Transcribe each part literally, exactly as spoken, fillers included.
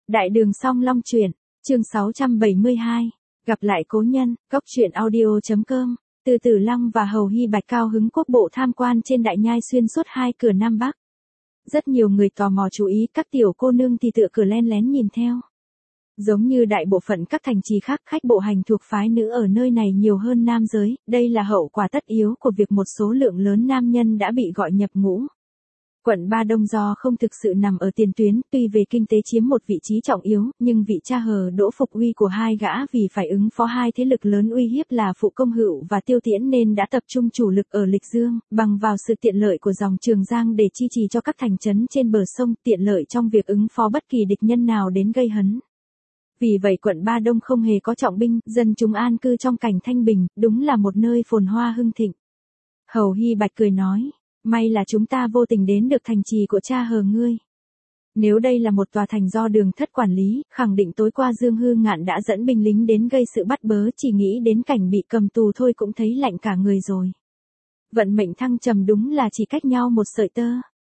Đại đường Song Long truyện, chương sáu trăm bảy mươi hai, gặp lại cố nhân, góc truyện audio.com, Từ Tử Lăng và Hầu Hy Bạch cao hứng quốc bộ tham quan trên đại nhai xuyên suốt hai cửa Nam Bắc. Rất nhiều người tò mò chú ý, các tiểu cô nương thì tựa cửa len lén nhìn theo. Giống như đại bộ phận các thành trì khác, khách bộ hành thuộc phái nữ ở nơi này nhiều hơn nam giới, đây là hậu quả tất yếu của việc một số lượng lớn nam nhân đã bị gọi nhập ngũ. Quận Ba Đông do không thực sự nằm ở tiền tuyến, tuy về kinh tế chiếm một vị trí trọng yếu, nhưng vị cha hờ Đỗ Phục Uy của hai gã vì phải ứng phó hai thế lực lớn uy hiếp là Phụ Công Hữu và Tiêu Tiễn nên đã tập trung chủ lực ở Lịch Dương, bằng vào sự tiện lợi của dòng Trường Giang để chi trì cho các thành trấn trên bờ sông, tiện lợi trong việc ứng phó bất kỳ địch nhân nào đến gây hấn. Vì vậy quận Ba Đông không hề có trọng binh, dân chúng an cư trong cảnh thanh bình, đúng là một nơi phồn hoa hưng thịnh. Hầu Hy Bạch cười nói, may là chúng ta vô tình đến được thành trì của cha hờ ngươi. Nếu đây là một tòa thành do Đường Thất quản lý, khẳng định tối qua Dương Hư Ngạn đã dẫn binh lính đến gây sự bắt bớ, chỉ nghĩ đến cảnh bị cầm tù thôi cũng thấy lạnh cả người rồi. Vận mệnh thăng trầm đúng là chỉ cách nhau một sợi tơ.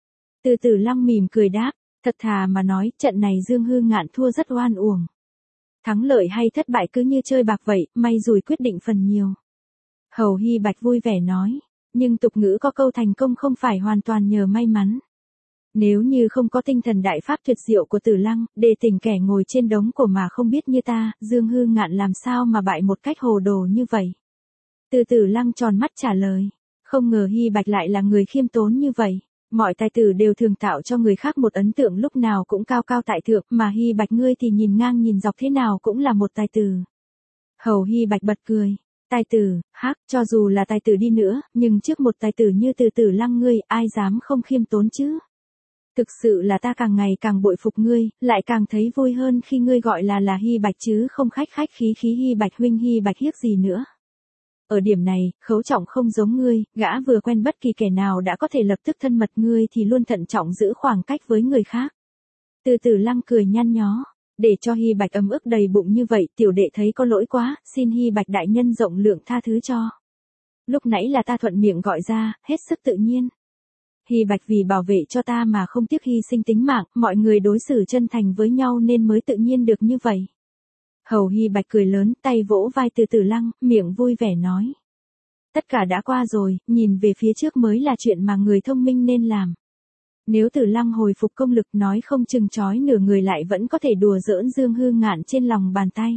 Từ Tử Lăng mỉm cười đáp, thật thà mà nói, trận này Dương Hư Ngạn thua rất oan uổng. Thắng lợi hay thất bại cứ như chơi bạc vậy, may rủi quyết định phần nhiều. Hầu Hy Bạch vui vẻ nói, nhưng tục ngữ có câu thành công không phải hoàn toàn nhờ may mắn. Nếu như không có tinh thần đại pháp tuyệt diệu của Tử Lăng, để tình kẻ ngồi trên đống cổ mà không biết như ta, Dương Hư Ngạn làm sao mà bại một cách hồ đồ như vậy. Từ Tử Lăng tròn mắt trả lời, không ngờ Hy Bạch lại là người khiêm tốn như vậy. Mọi tài tử đều thường tạo cho người khác một ấn tượng lúc nào cũng cao cao tại thượng, mà Hy Bạch ngươi thì nhìn ngang nhìn dọc thế nào cũng là một tài tử. Hầu Hy Bạch bật cười, tài tử, hắc, cho dù là tài tử đi nữa, nhưng trước một tài tử như Từ Tử Lăng ngươi, ai dám không khiêm tốn chứ? Thực sự là ta càng ngày càng bội phục ngươi, lại càng thấy vui hơn khi ngươi gọi là là Hy Bạch chứ không khách khách khí khí Hy Bạch huynh Hy Bạch hiếc gì nữa. Ở điểm này, Khấu Trọng không giống ngươi, gã vừa quen bất kỳ kẻ nào đã có thể lập tức thân mật, ngươi thì luôn thận trọng giữ khoảng cách với người khác. Từ Tử Lăng cười nhăn nhó, để cho Hy Bạch ấm ức đầy bụng như vậy, tiểu đệ thấy có lỗi quá, xin Hy Bạch đại nhân rộng lượng tha thứ cho. Lúc nãy là ta thuận miệng gọi ra, hết sức tự nhiên. Hy Bạch vì bảo vệ cho ta mà không tiếc hy sinh tính mạng, mọi người đối xử chân thành với nhau nên mới tự nhiên được như vậy. Hầu Hy Bạch cười lớn, tay vỗ vai Từ Tử Lăng, miệng vui vẻ nói. Tất cả đã qua rồi, nhìn về phía trước mới là chuyện mà người thông minh nên làm. Nếu Tử Lăng hồi phục công lực nói không chừng chói nửa người lại vẫn có thể đùa giỡn Dương Hư Ngạn trên lòng bàn tay.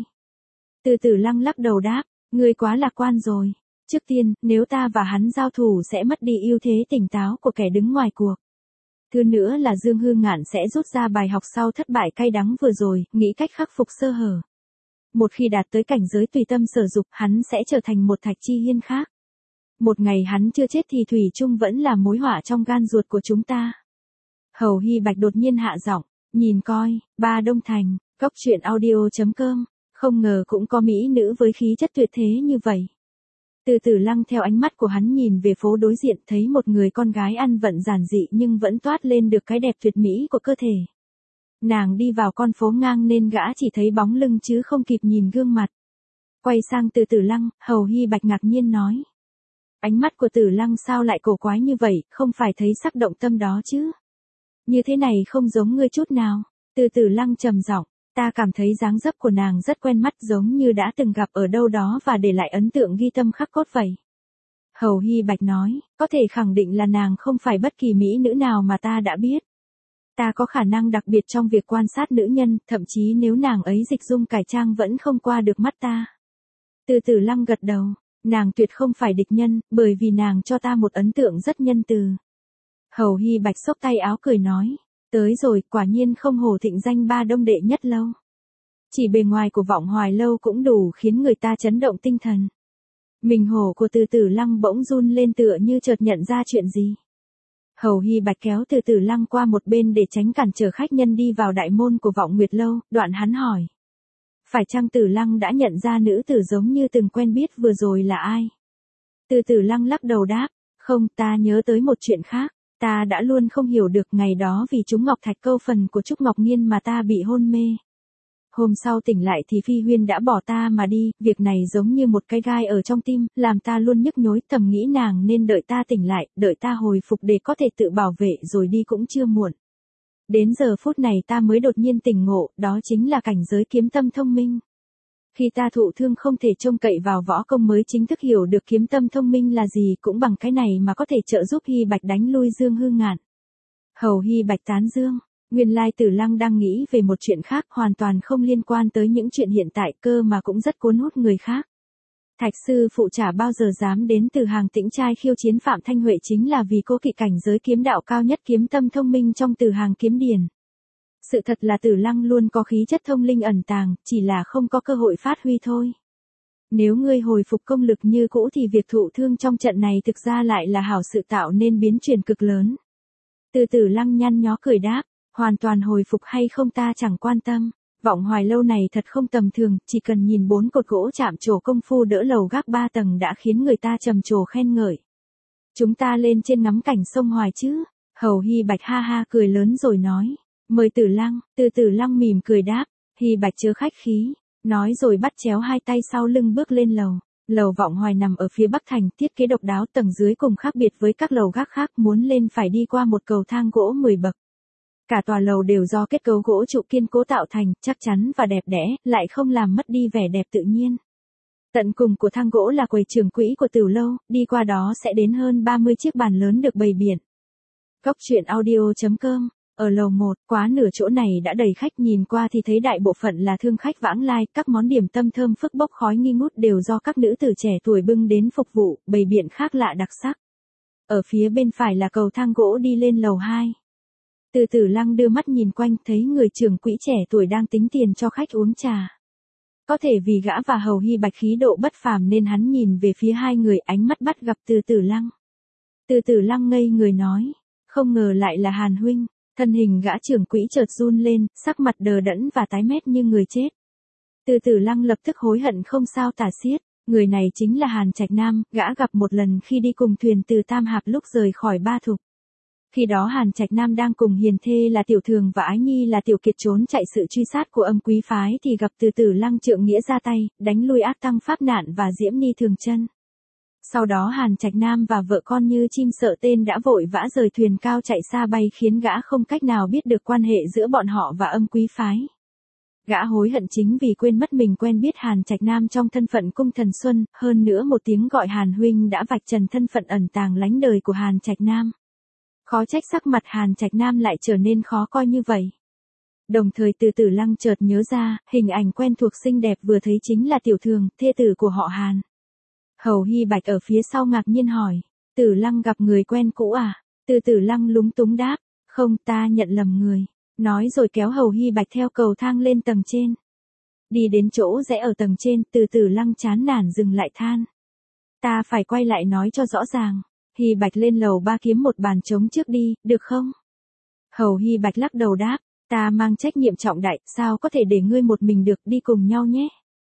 Từ Tử Lăng lắc đầu đáp, ngươi quá lạc quan rồi. Trước tiên, nếu ta và hắn giao thủ sẽ mất đi ưu thế tỉnh táo của kẻ đứng ngoài cuộc. Thứ nữa là Dương Hư Ngạn sẽ rút ra bài học sau thất bại cay đắng vừa rồi, nghĩ cách khắc phục sơ hở. Một khi đạt tới cảnh giới tùy tâm sở dục, hắn sẽ trở thành một Thạch Chi Hiên khác. Một ngày hắn chưa chết thì thủy chung vẫn là mối họa trong gan ruột của chúng ta. Hầu Hy Bạch đột nhiên hạ giọng, nhìn coi, Ba Đông Thành, góc truyện audio.com, không ngờ cũng có mỹ nữ với khí chất tuyệt thế như vậy. Từ Tử Lăng theo ánh mắt của hắn nhìn về phố đối diện, thấy một người con gái ăn vận giản dị nhưng vẫn toát lên được cái đẹp tuyệt mỹ của cơ thể. Nàng đi vào con phố ngang nên gã chỉ thấy bóng lưng chứ không kịp nhìn gương mặt. Quay sang Từ Tử Lăng, Hầu Hy Bạch ngạc nhiên nói. Ánh mắt của Tử Lăng sao lại cổ quái như vậy, không phải thấy sắc động tâm đó chứ? Như thế này không giống ngươi chút nào. Từ Tử Lăng trầm giọng, ta cảm thấy dáng dấp của nàng rất quen mắt, giống như đã từng gặp ở đâu đó và để lại ấn tượng ghi tâm khắc cốt vậy. Hầu Hy Bạch nói, có thể khẳng định là nàng không phải bất kỳ mỹ nữ nào mà ta đã biết. Ta có khả năng đặc biệt trong việc quan sát nữ nhân, thậm chí nếu nàng ấy dịch dung cải trang vẫn không qua được mắt ta. Từ Tử Lăng gật đầu, nàng tuyệt không phải địch nhân, bởi vì nàng cho ta một ấn tượng rất nhân từ. Hầu Hy Bạch xốc tay áo cười nói, tới rồi, quả nhiên không hổ thịnh danh Ba Đông đệ nhất lâu. Chỉ bề ngoài của Vọng Hoài lâu cũng đủ khiến người ta chấn động tinh thần. Mình hổ của Từ Tử Lăng bỗng run lên tựa như chợt nhận ra chuyện gì. Hầu Hy Bạch kéo Từ Tử Lăng qua một bên để tránh cản trở khách nhân đi vào đại môn của Vọng Nguyệt lâu, đoạn hắn hỏi. Phải chăng Tử Lăng đã nhận ra nữ tử giống như từng quen biết vừa rồi là ai? Từ Tử Lăng lắc đầu đáp, không, ta nhớ tới một chuyện khác. Ta đã luôn không hiểu được ngày đó vì trúng ngọc thạch câu phần của Trúc Ngọc Nhiên mà ta bị hôn mê. Hôm sau tỉnh lại thì Phi Huyên đã bỏ ta mà đi, việc này giống như một cái gai ở trong tim, làm ta luôn nhức nhối, thầm nghĩ nàng nên đợi ta tỉnh lại, đợi ta hồi phục để có thể tự bảo vệ rồi đi cũng chưa muộn. Đến giờ phút này ta mới đột nhiên tỉnh ngộ, đó chính là cảnh giới kiếm tâm thông minh. Khi ta thụ thương không thể trông cậy vào võ công mới chính thức hiểu được kiếm tâm thông minh là gì, cũng bằng cái này mà có thể trợ giúp Hy Bạch đánh lui Dương Hư Ngạn. Hầu Hy Bạch tán dương, nguyên lai Tử Lăng đang nghĩ về một chuyện khác hoàn toàn không liên quan tới những chuyện hiện tại, cơ mà cũng rất cuốn hút người khác. Thạch sư phụ chả bao giờ dám đến Từ Hàng Tĩnh trai khiêu chiến Phạm Thanh Huệ chính là vì cố kỵ cảnh giới kiếm đạo cao nhất kiếm tâm thông minh trong Từ Hàng kiếm điển. Sự thật là Tử Lăng luôn có khí chất thông linh ẩn tàng, chỉ là không có cơ hội phát huy thôi. Nếu ngươi hồi phục công lực như cũ thì việc thụ thương trong trận này thực ra lại là hảo sự tạo nên biến chuyển cực lớn. Từ Tử Lăng nhăn nhó cười đáp, hoàn toàn hồi phục hay không ta chẳng quan tâm. Vọng Hoài lâu này thật không tầm thường, chỉ cần nhìn bốn cột gỗ chạm trổ công phu đỡ lầu gác ba tầng đã khiến người ta trầm trồ khen ngợi. Chúng ta lên trên ngắm cảnh sông Hoài chứ? Hầu Hy Bạch ha ha cười lớn rồi nói. Mời Tử Lăng, Từ Tử Lăng mỉm cười đáp. Hy Bạch chớ khách khí, nói rồi bắt chéo hai tay sau lưng bước lên lầu. Lầu Vọng Hoài nằm ở phía bắc thành, thiết kế độc đáo, tầng dưới cùng khác biệt với các lầu gác khác, muốn lên phải đi qua một cầu thang gỗ mười bậc. Cả tòa lầu đều do kết cấu gỗ trụ kiên cố tạo thành, chắc chắn và đẹp đẽ, lại không làm mất đi vẻ đẹp tự nhiên. Tận cùng của thang gỗ là quầy trưởng quỹ của Tửu lâu, đi qua đó sẽ đến hơn ba mươi chiếc bàn lớn được bày biện. Cốc truyện audio chấm com. Ở lầu một, quá nửa chỗ này đã đầy khách, nhìn qua thì thấy đại bộ phận là thương khách vãng lai, các món điểm tâm thơm phức bốc khói nghi ngút đều do các nữ tử trẻ tuổi bưng đến phục vụ, bày biện khác lạ đặc sắc. Ở phía bên phải là cầu thang gỗ đi lên lầu hai. Từ Tử Lăng đưa mắt nhìn quanh, thấy người trưởng quỹ trẻ tuổi đang tính tiền cho khách uống trà. Có thể vì gã và Hầu Hy Bạch khí độ bất phàm nên hắn nhìn về phía hai người, ánh mắt bắt gặp Từ Tử Lăng. Từ Tử Lăng ngây người nói, không ngờ lại là Hàn huynh. Thân hình gã trưởng quỹ chợt run lên, sắc mặt đờ đẫn và tái mét như người chết. Từ Tử Lăng lập tức hối hận không sao tả xiết, người này chính là Hàn Trạch Nam, gã gặp một lần khi đi cùng thuyền từ Tam Hạp lúc rời khỏi Ba Thục. Khi đó Hàn Trạch Nam đang cùng hiền thê là Tiểu Thường và Ái Nhi là Tiểu Kiệt trốn chạy sự truy sát của Âm Quý phái thì gặp Từ Tử Lăng trượng nghĩa ra tay, đánh lui ác tăng Pháp Nạn và Diễm Ni Thường Chân. Sau đó Hàn Trạch Nam và vợ con như chim sợ tên đã vội vã rời thuyền cao chạy xa bay, khiến gã không cách nào biết được quan hệ giữa bọn họ và Âm Quý phái. Gã hối hận chính vì quên mất mình quen biết Hàn Trạch Nam trong thân phận cung thần Xuân, hơn nữa một tiếng gọi Hàn huynh đã vạch trần thân phận ẩn tàng lánh đời của Hàn Trạch Nam. Khó trách sắc mặt Hàn Trạch Nam lại trở nên khó coi như vậy. Đồng thời Từ Tử Lăng chợt nhớ ra, hình ảnh quen thuộc xinh đẹp vừa thấy chính là Tiểu Thường, thê tử của họ Hàn. Hầu Hy Bạch ở phía sau ngạc nhiên hỏi, Tử Lăng gặp người quen cũ à? Từ Tử Lăng lúng túng đáp, không, ta nhận lầm người. Nói rồi kéo Hầu Hy Bạch theo cầu thang lên tầng trên. Đi đến chỗ rẽ ở tầng trên, Từ Tử Lăng chán nản dừng lại than. Ta phải quay lại nói cho rõ ràng. Hy Bạch lên lầu ba kiếm một bàn trống trước đi, được không? Hầu Hy Bạch lắc đầu đáp, ta mang trách nhiệm trọng đại, sao có thể để ngươi một mình được, đi cùng nhau nhé.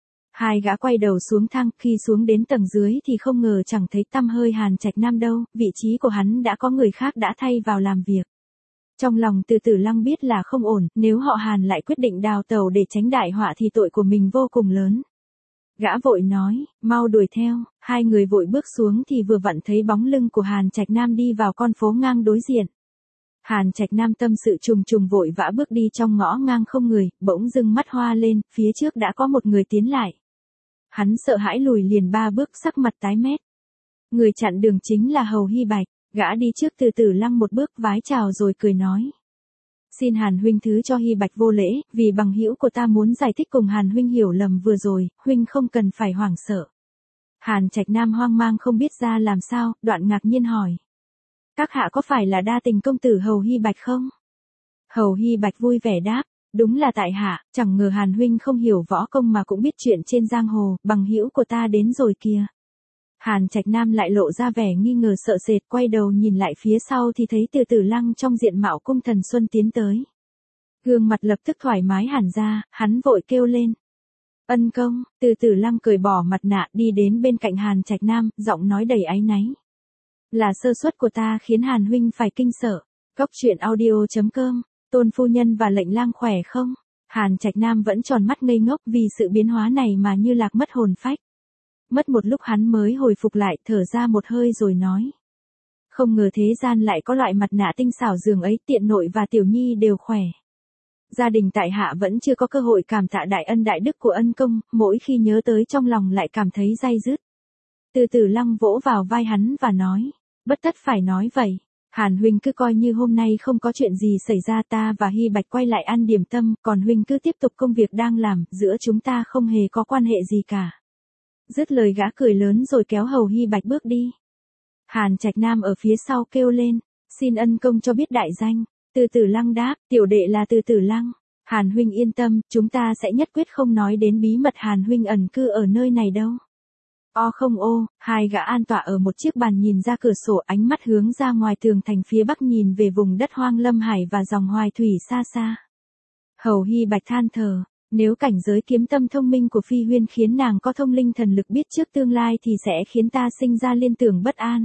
Hai gã quay đầu xuống thang, khi xuống đến tầng dưới thì không ngờ chẳng thấy tăm hơi Hàn Trạch Nam đâu, vị trí của hắn đã có người khác đã thay vào làm việc. Trong lòng Từ Tử Lăng biết là không ổn, nếu họ Hàn lại quyết định đào tẩu để tránh đại họa thì tội của mình vô cùng lớn. Gã vội nói, mau đuổi theo, hai người vội bước xuống thì vừa vặn thấy bóng lưng của Hàn Trạch Nam đi vào con phố ngang đối diện. Hàn Trạch Nam tâm sự trùng trùng vội vã bước đi trong ngõ ngang không người, bỗng dưng mắt hoa lên, phía trước đã có một người tiến lại. Hắn sợ hãi lùi liền ba bước, sắc mặt tái mét. Người chặn đường chính là Hầu Hy Bạch, gã đi trước Từ Tử Lăng một bước vái chào rồi cười nói. Xin Hàn huynh thứ cho Hy Bạch vô lễ, vì bằng hữu của ta muốn giải thích cùng Hàn huynh hiểu lầm vừa rồi, huynh không cần phải hoảng sợ. Hàn Trạch Nam hoang mang không biết ra làm sao, đoạn ngạc nhiên hỏi. Các hạ có phải là đa tình công tử Hầu Hy Bạch không? Hầu Hy Bạch vui vẻ đáp, đúng là tại hạ, chẳng ngờ Hàn huynh không hiểu võ công mà cũng biết chuyện trên giang hồ, bằng hữu của ta đến rồi kìa. Hàn Trạch Nam lại lộ ra vẻ nghi ngờ sợ sệt, quay đầu nhìn lại phía sau thì thấy Từ Tử Lăng trong diện mạo cung thần Xuân tiến tới. Gương mặt lập tức thoải mái hẳn ra, hắn vội kêu lên. Ân công, Từ Tử Lăng cởi bỏ mặt nạ đi đến bên cạnh Hàn Trạch Nam, giọng nói đầy áy náy. Là sơ suất của ta khiến Hàn huynh phải kinh sợ. Cốc truyện audio chấm com, Tôn phu nhân và lệnh lang khỏe không? Hàn Trạch Nam vẫn tròn mắt ngây ngốc vì sự biến hóa này mà như lạc mất hồn phách. Mất một lúc hắn mới hồi phục lại, thở ra một hơi rồi nói. Không ngờ thế gian lại có loại mặt nạ tinh xảo dường ấy, tiện nội và tiểu nhi đều khỏe. Gia đình tại hạ vẫn chưa có cơ hội cảm tạ đại ân đại đức của ân công, mỗi khi nhớ tới trong lòng lại cảm thấy day dứt. Từ Tử Lăng vỗ vào vai hắn và nói, bất tất phải nói vậy. Hàn huynh cứ coi như hôm nay không có chuyện gì xảy ra, ta và Hy Bạch quay lại ăn điểm tâm, còn huynh cứ tiếp tục công việc đang làm, giữa chúng ta không hề có quan hệ gì cả. Dứt lời gã cười lớn rồi kéo Hầu Hy Bạch bước đi. Hàn Trạch Nam ở phía sau kêu lên, xin ân công cho biết đại danh. Từ Tử Lăng đáp, tiểu đệ là Từ Tử Lăng. Hàn huynh yên tâm, chúng ta sẽ nhất quyết không nói đến bí mật Hàn huynh ẩn cư ở nơi này đâu. O không ô, hai gã an tọa ở một chiếc bàn nhìn ra cửa sổ, ánh mắt hướng ra ngoài tường thành phía bắc nhìn về vùng đất hoang lâm hải và dòng hoài thủy xa xa. Hầu Hy Bạch than thở, nếu cảnh giới kiếm tâm thông minh của Phi Huyên khiến nàng có thông linh thần lực biết trước tương lai thì sẽ khiến ta sinh ra liên tưởng bất an.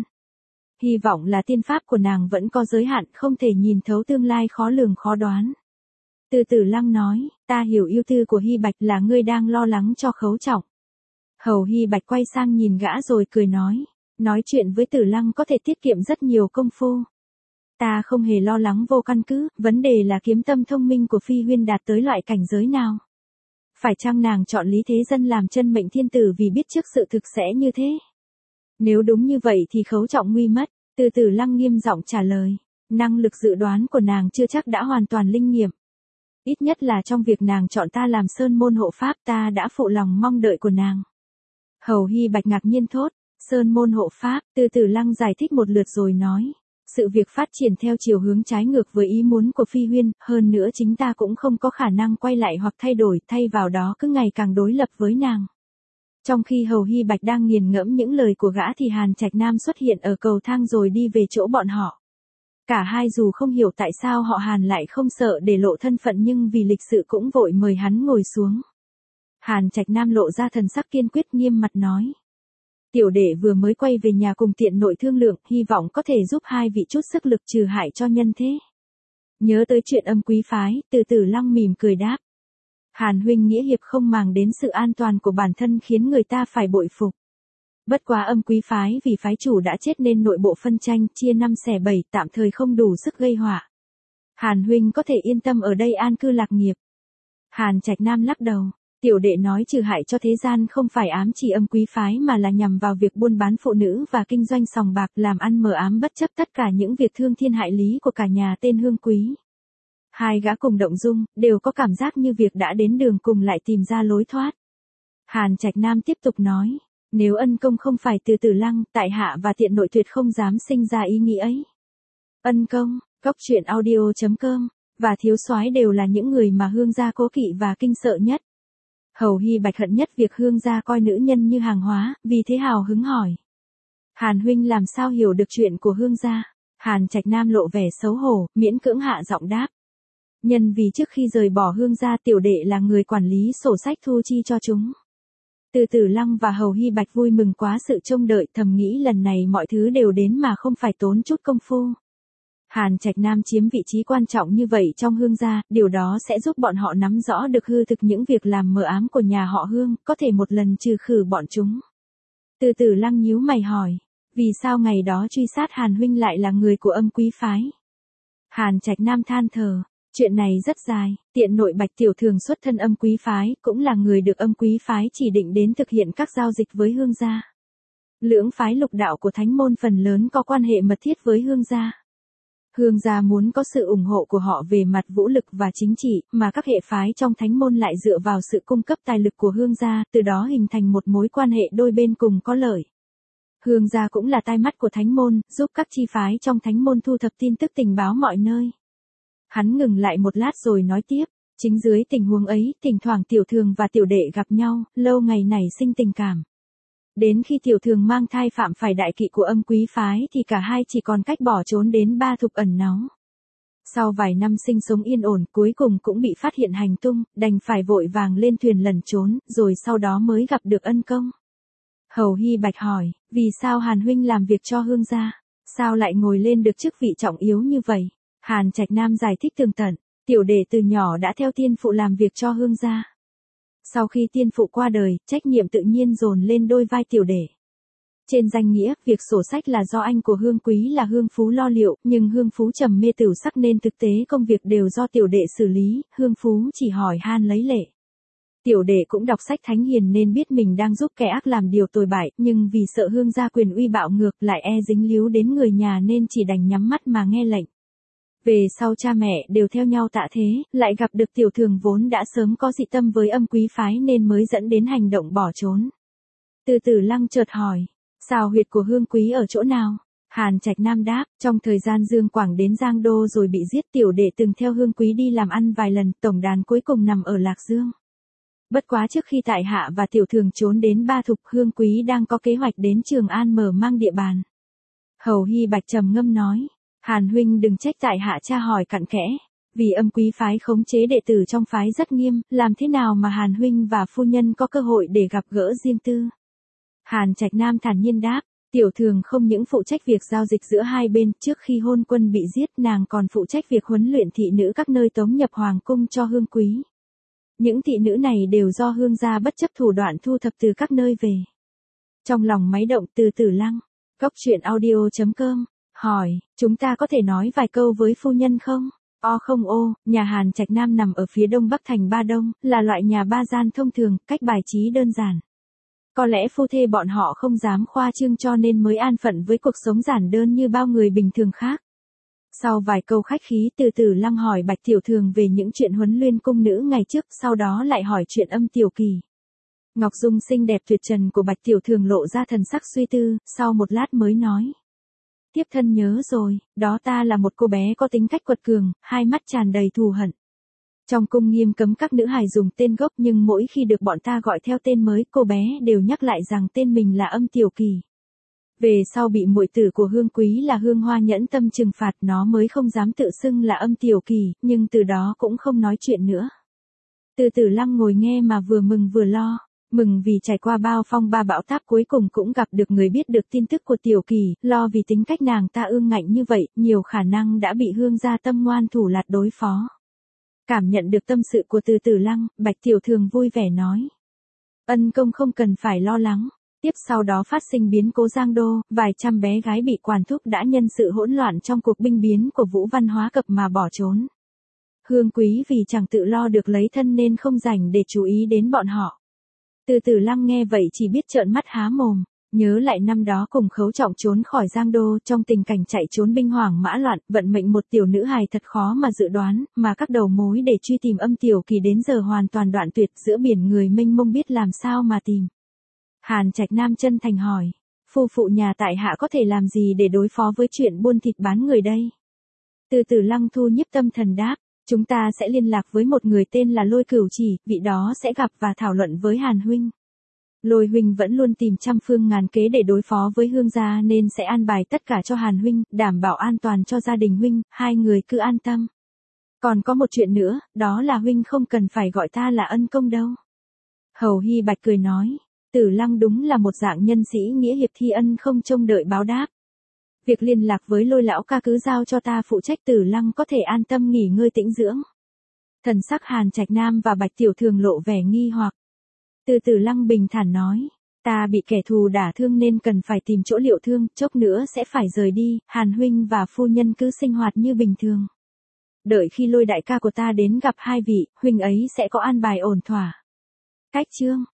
Hy vọng là tiên pháp của nàng vẫn có giới hạn, không thể nhìn thấu tương lai khó lường khó đoán. Từ Tử Lăng nói, ta hiểu yêu tư của Hy Bạch, là ngươi đang lo lắng cho Khấu Trọng. Hầu Hy Bạch quay sang nhìn gã rồi cười nói, nói chuyện với Tử Lăng có thể tiết kiệm rất nhiều công phu. Ta không hề lo lắng vô căn cứ, vấn đề là kiếm tâm thông minh của Phi Huyên đạt tới loại cảnh giới nào. Phải chăng nàng chọn Lý Thế Dân làm chân mệnh thiên tử vì biết trước sự thực sẽ như thế? Nếu đúng như vậy thì Khấu Trọng nguy mất. Từ Tử Lăng nghiêm giọng trả lời, năng lực dự đoán của nàng chưa chắc đã hoàn toàn linh nghiệm. Ít nhất là trong việc nàng chọn ta làm sơn môn hộ pháp, ta đã phụ lòng mong đợi của nàng. Hầu Hy Bạch ngạc nhiên thốt, sơn môn hộ pháp. Từ Tử Lăng giải thích một lượt rồi nói, sự việc phát triển theo chiều hướng trái ngược với ý muốn của Phi Huyên, hơn nữa chính ta cũng không có khả năng quay lại hoặc thay đổi, thay vào đó cứ ngày càng đối lập với nàng. Trong khi Hầu Hy Bạch đang nghiền ngẫm những lời của gã thì Hàn Trạch Nam xuất hiện ở cầu thang rồi đi về chỗ bọn họ. Cả hai dù không hiểu tại sao họ Hàn lại không sợ để lộ thân phận nhưng vì lịch sự cũng vội mời hắn ngồi xuống. Hàn Trạch Nam lộ ra thần sắc kiên quyết nghiêm mặt nói. Tiểu đệ vừa mới quay về nhà cùng tiện nội thương lượng, hy vọng có thể giúp hai vị chút sức lực trừ hại cho nhân thế. Nhớ tới chuyện Âm Quý Phái, Từ Tử Lăng mỉm cười đáp. Hàn huynh nghĩa hiệp không màng đến sự an toàn của bản thân khiến người ta phải bội phục. Bất quá Âm Quý Phái vì phái chủ đã chết nên nội bộ phân tranh chia năm xẻ bảy, tạm thời không đủ sức gây họa. Hàn huynh có thể yên tâm ở đây an cư lạc nghiệp. Hàn Trạch Nam lắc đầu, tiểu đệ nói trừ hại cho thế gian không phải ám chỉ Âm Quý Phái mà là nhằm vào việc buôn bán phụ nữ và kinh doanh sòng bạc, làm ăn mờ ám bất chấp tất cả những việc thương thiên hại lý của cả nhà tên Hương Quý. Hai gã cùng động dung, đều có cảm giác như việc đã đến đường cùng lại tìm ra lối thoát. Hàn Trạch Nam tiếp tục nói, nếu ân công không phải Từ Tử Lăng, tại hạ và tiện nội tuyệt không dám sinh ra ý nghĩ ấy. Ân công, Cóc Truyện Audio chấm com, và Thiếu Soái đều là những người mà Hương gia cố kỵ và kinh sợ nhất. Hầu Hy Bạch hận nhất việc Hương gia coi nữ nhân như hàng hóa, vì thế hào hứng hỏi. Hàn huynh làm sao hiểu được chuyện của Hương gia? Hàn Trạch Nam lộ vẻ xấu hổ, miễn cưỡng hạ giọng đáp. Nhân vì trước khi rời bỏ Hương gia tiểu đệ là người quản lý sổ sách thu chi cho chúng. Từ Tử Lăng và Hầu Hy Bạch vui mừng quá sự trông đợi, thầm nghĩ lần này mọi thứ đều đến mà không phải tốn chút công phu. Hàn Trạch Nam chiếm vị trí quan trọng như vậy trong Hương gia, điều đó sẽ giúp bọn họ nắm rõ được hư thực những việc làm mờ ám của nhà họ Hương, có thể một lần trừ khử bọn chúng. Từ Tử Lăng nhíu mày hỏi, vì sao ngày đó truy sát Hàn huynh lại là người của Âm Quý Phái? Hàn Trạch Nam than thở, chuyện này rất dài, tiện nội Bạch tiểu thường xuất thân Âm Quý Phái, cũng là người được Âm Quý Phái chỉ định đến thực hiện các giao dịch với Hương gia. Lưỡng phái lục đạo của thánh môn phần lớn có quan hệ mật thiết với Hương gia. Hương gia muốn có sự ủng hộ của họ về mặt vũ lực và chính trị, mà các hệ phái trong thánh môn lại dựa vào sự cung cấp tài lực của Hương gia, từ đó hình thành một mối quan hệ đôi bên cùng có lợi. Hương gia cũng là tai mắt của thánh môn, giúp các chi phái trong thánh môn thu thập tin tức tình báo mọi nơi. Hắn ngừng lại một lát rồi nói tiếp, chính dưới tình huống ấy, thỉnh thoảng tiểu thường và tiểu đệ gặp nhau, lâu ngày nảy sinh tình cảm. Đến khi tiểu thường mang thai phạm phải đại kỵ của Âm Quý Phái thì cả hai chỉ còn cách bỏ trốn đến Ba Thục ẩn náu. Sau vài năm sinh sống yên ổn, cuối cùng cũng bị phát hiện hành tung, đành phải vội vàng lên thuyền lẩn trốn, rồi sau đó mới gặp được ân công. Hầu Hy Bạch hỏi, vì sao Hàn huynh làm việc cho Hương gia? Sao lại ngồi lên được chức vị trọng yếu như vậy? Hàn Trạch Nam giải thích tường tận, tiểu đệ từ nhỏ đã theo tiên phụ làm việc cho Hương gia. Sau khi tiên phụ qua đời, trách nhiệm tự nhiên dồn lên đôi vai tiểu đệ. Trên danh nghĩa, việc sổ sách là do anh của Hương Quý là Hương Phú lo liệu, nhưng Hương Phú trầm mê tửu sắc nên thực tế công việc đều do tiểu đệ xử lý, Hương Phú chỉ hỏi han lấy lệ. Tiểu đệ cũng đọc sách thánh hiền nên biết mình đang giúp kẻ ác làm điều tồi bại, nhưng vì sợ Hương gia quyền uy bạo ngược lại e dính líu đến người nhà nên chỉ đành nhắm mắt mà nghe lệnh. Về sau cha mẹ đều theo nhau tạ thế, lại gặp được tiểu thường vốn đã sớm có dị tâm với âm quý phái nên mới dẫn đến hành động bỏ trốn. Từ Tử Lăng chợt hỏi, sao huyệt của Hương Quý ở chỗ nào? Hàn Trạch Nam đáp, trong thời gian Dương Quảng đến Giang Đô rồi bị giết, tiểu đệ từng theo Hương Quý đi làm ăn vài lần, tổng đàn cuối cùng nằm ở Lạc Dương. Bất quá trước khi tại hạ và tiểu thường trốn đến Ba Thục, Hương Quý đang có kế hoạch đến Trường An mở mang địa bàn. Hầu Hy Bạch trầm ngâm nói, Hàn huynh đừng trách tại hạ tra hỏi cặn kẽ, vì âm quý phái khống chế đệ tử trong phái rất nghiêm, làm thế nào mà Hàn huynh và phu nhân có cơ hội để gặp gỡ riêng tư? Hàn Trạch Nam thản nhiên đáp, tiểu thường không những phụ trách việc giao dịch giữa hai bên, trước khi hôn quân bị giết nàng còn phụ trách việc huấn luyện thị nữ các nơi tống nhập hoàng cung cho Hương Quý. Những thị nữ này đều do Hương gia bất chấp thủ đoạn thu thập từ các nơi về. Trong lòng máy động, Từ Tử Lăng, Cốc Truyện Audio chấm com, hỏi, chúng ta có thể nói vài câu với phu nhân không? O không ô, nhà Hàn Trạch Nam nằm ở phía đông bắc thành Ba Đông, là loại nhà ba gian thông thường, cách bài trí đơn giản. Có lẽ phu thê bọn họ không dám khoa trương cho nên mới an phận với cuộc sống giản đơn như bao người bình thường khác. Sau vài câu khách khí, Từ Tử Lăng hỏi Bạch Tiểu Thường về những chuyện huấn luyện cung nữ ngày trước, sau đó lại hỏi chuyện Âm Tiểu Kỳ. Ngọc dung xinh đẹp tuyệt trần của Bạch Tiểu Thường lộ ra thần sắc suy tư, sau một lát mới nói. Tiếp thân nhớ rồi, đó ta là một cô bé có tính cách quật cường, hai mắt tràn đầy thù hận. Trong cung nghiêm cấm các nữ hài dùng tên gốc nhưng mỗi khi được bọn ta gọi theo tên mới, cô bé đều nhắc lại rằng tên mình là Âm Tiểu Kỳ. Về sau bị muội tử của Hương Quý là Hương Hoa nhẫn tâm trừng phạt, nó mới không dám tự xưng là Âm Tiểu Kỳ, nhưng từ đó cũng không nói chuyện nữa. Từ Tử Lăng ngồi nghe mà vừa mừng vừa lo, mừng vì trải qua bao phong ba bão táp cuối cùng cũng gặp được người biết được tin tức của Tiểu Kỳ, lo vì tính cách nàng ta ương ngạnh như vậy, nhiều khả năng đã bị Hương gia tâm ngoan thủ lạt đối phó. Cảm nhận được tâm sự của Từ Tử Lăng, Bạch Tiểu Thường vui vẻ nói. Ân công không cần phải lo lắng. Tiếp sau đó phát sinh biến cố Giang Đô, vài trăm bé gái bị quản thúc đã nhân sự hỗn loạn trong cuộc binh biến của Vũ Văn Hóa Cập mà bỏ trốn. Hương Quý vì chẳng tự lo được lấy thân nên không rảnh để chú ý đến bọn họ. Từ Tử Lăng nghe vậy chỉ biết trợn mắt há mồm, nhớ lại năm đó cùng Khấu Trọng trốn khỏi Giang Đô trong tình cảnh chạy trốn binh hoảng mã loạn, vận mệnh một tiểu nữ hài thật khó mà dự đoán, mà các đầu mối để truy tìm Âm Tiểu Kỳ đến giờ hoàn toàn đoạn tuyệt, giữa biển người mênh mông biết làm sao mà tìm. Hàn Trạch Nam chân thành hỏi, phu phụ nhà tại hạ có thể làm gì để đối phó với chuyện buôn thịt bán người đây? Từ Tử Lăng thu nhiếp tâm thần đáp, chúng ta sẽ liên lạc với một người tên là Lôi Cửu Chỉ, vị đó sẽ gặp và thảo luận với Hàn huynh. Lôi huynh vẫn luôn tìm trăm phương ngàn kế để đối phó với Hương gia nên sẽ an bài tất cả cho Hàn huynh, đảm bảo an toàn cho gia đình huynh, hai người cứ an tâm. Còn có một chuyện nữa, đó là huynh không cần phải gọi ta là ân công đâu. Hầu Hy Bạch cười nói, Tử Lăng đúng là một dạng nhân sĩ nghĩa hiệp thi ân không trông đợi báo đáp. Việc liên lạc với Lôi lão ca cứ giao cho ta phụ trách, Tử Lăng có thể an tâm nghỉ ngơi tĩnh dưỡng. Thần sắc Hàn Trạch Nam và Bạch Tiểu Thường lộ vẻ nghi hoặc. Từ Tử Lăng bình thản nói, ta bị kẻ thù đả thương nên cần phải tìm chỗ liệu thương, chốc nữa sẽ phải rời đi, Hàn huynh và phu nhân cứ sinh hoạt như bình thường. Đợi khi Lôi đại ca của ta đến gặp hai vị, huynh ấy sẽ có an bài ổn thỏa. Cách chương